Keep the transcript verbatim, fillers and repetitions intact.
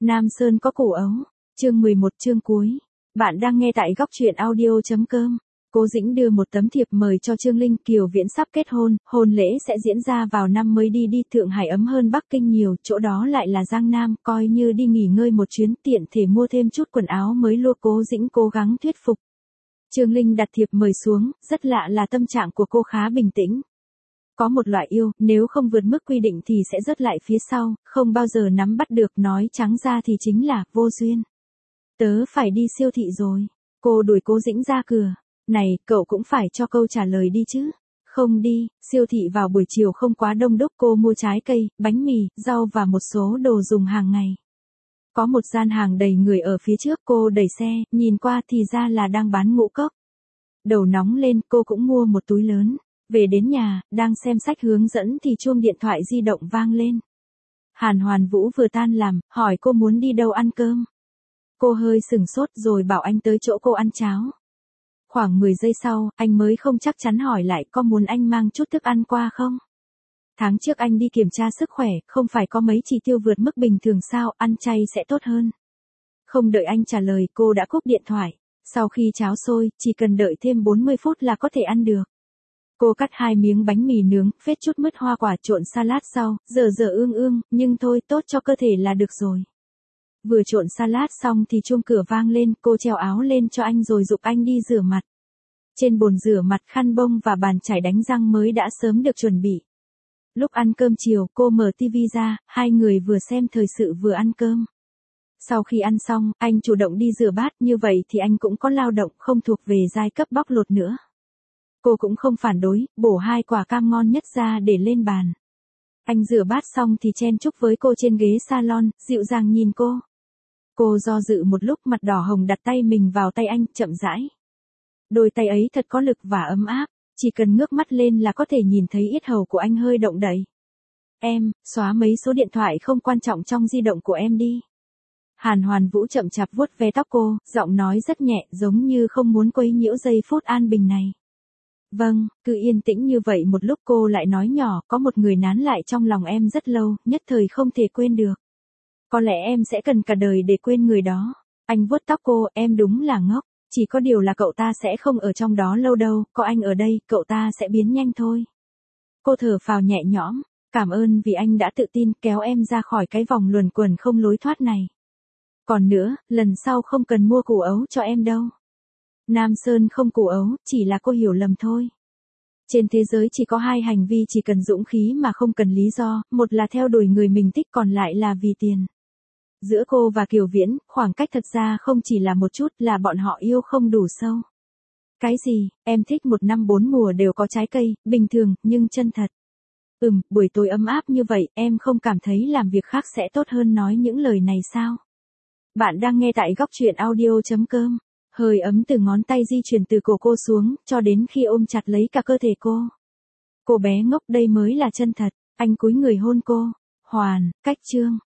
Nam Sơn có củ ấu. Chương mười một chương cuối. Bạn đang nghe tại góc truyện audio.com. Cố Dĩnh đưa một tấm thiệp mời cho Trương Linh. Kiều Viễn sắp kết hôn, hôn lễ sẽ diễn ra vào năm mới đi đi Thượng Hải ấm hơn Bắc Kinh nhiều, chỗ đó lại là Giang Nam, coi như đi nghỉ ngơi một chuyến tiện thể mua thêm chút quần áo mới luôn. Cố Dĩnh cố gắng thuyết phục. Trương Linh đặt thiệp mời xuống, rất lạ là tâm trạng của cô khá bình tĩnh. Có một loại yêu, nếu không vượt mức quy định thì sẽ rớt lại phía sau, không bao giờ nắm bắt được, nói trắng ra thì chính là vô duyên. Tớ phải đi siêu thị rồi. Cô đuổi Cố Dĩnh ra cửa. Này, cậu cũng phải cho câu trả lời đi chứ. Không đi, siêu thị vào buổi chiều không quá đông đúc, cô mua trái cây, bánh mì, rau và một số đồ dùng hàng ngày. Có một gian hàng đầy người ở phía trước, cô đẩy xe, nhìn qua thì ra là đang bán ngũ cốc. Đầu nóng lên, cô cũng mua một túi lớn. Về đến nhà, đang xem sách hướng dẫn thì chuông điện thoại di động vang lên. Hàn Hoàn Vũ vừa tan làm, hỏi cô muốn đi đâu ăn cơm. Cô hơi sửng sốt rồi bảo anh tới chỗ cô ăn cháo. Khoảng mười giây sau, anh mới không chắc chắn hỏi lại có muốn anh mang chút thức ăn qua không? Tháng trước anh đi kiểm tra sức khỏe, không phải có mấy chỉ tiêu vượt mức bình thường sao, ăn chay sẽ tốt hơn. Không đợi anh trả lời, cô đã cúp điện thoại. Sau khi cháo sôi, chỉ cần đợi thêm bốn mươi phút là có thể ăn được. Cô cắt hai miếng bánh mì nướng, phết chút mứt hoa quả trộn salad sau, dở dở ương ương, nhưng thôi tốt cho cơ thể là được rồi. Vừa trộn salad xong thì chuông cửa vang lên, cô treo áo lên cho anh rồi giục anh đi rửa mặt. Trên bồn rửa mặt khăn bông và bàn chải đánh răng mới đã sớm được chuẩn bị. Lúc ăn cơm chiều, cô mở tivi ra, hai người vừa xem thời sự vừa ăn cơm. Sau khi ăn xong, anh chủ động đi rửa bát, như vậy thì anh cũng có lao động, không thuộc về giai cấp bóc lột nữa. Cô cũng không phản đối, bổ hai quả cam ngon nhất ra để lên bàn. Anh rửa bát xong thì chen chúc với cô trên ghế salon, dịu dàng nhìn cô. Cô do dự một lúc, mặt đỏ hồng đặt tay mình vào tay anh, chậm rãi. Đôi tay ấy thật có lực và ấm áp, chỉ cần ngước mắt lên là có thể nhìn thấy yết hầu của anh hơi động đậy. Em, xóa mấy số điện thoại không quan trọng trong di động của em đi. Hàn Hoàn Vũ chậm chạp vuốt ve tóc cô, giọng nói rất nhẹ, giống như không muốn quấy nhiễu giây phút an bình này. Vâng, cứ yên tĩnh như vậy một lúc cô lại nói nhỏ, có một người nán lại trong lòng em rất lâu, nhất thời không thể quên được. Có lẽ em sẽ cần cả đời để quên người đó. Anh vuốt tóc cô, em đúng là ngốc, chỉ có điều là cậu ta sẽ không ở trong đó lâu đâu, có anh ở đây, cậu ta sẽ biến nhanh thôi. Cô thở phào nhẹ nhõm, cảm ơn vì anh đã tự tin kéo em ra khỏi cái vòng luẩn quẩn không lối thoát này. Còn nữa, lần sau không cần mua củ ấu cho em đâu. Nam Sơn không củ ấu, chỉ là cô hiểu lầm thôi. Trên thế giới chỉ có hai hành vi chỉ cần dũng khí mà không cần lý do, một là theo đuổi người mình thích, còn lại là vì tiền. Giữa cô và Kiều Viễn, khoảng cách thật ra không chỉ là một chút, là bọn họ yêu không đủ sâu. Cái gì, em thích một năm bốn mùa đều có trái cây, bình thường, nhưng chân thật. Ừm, buổi tối ấm áp như vậy, em không cảm thấy làm việc khác sẽ tốt hơn nói những lời này sao? Bạn đang nghe tại góc truyện audio.com. Hơi ấm từ ngón tay di chuyển từ cổ cô xuống, cho đến khi ôm chặt lấy cả cơ thể cô. Cô bé ngốc, đây mới là chân thật. Anh cúi người hôn cô. Hoàn, cách chương.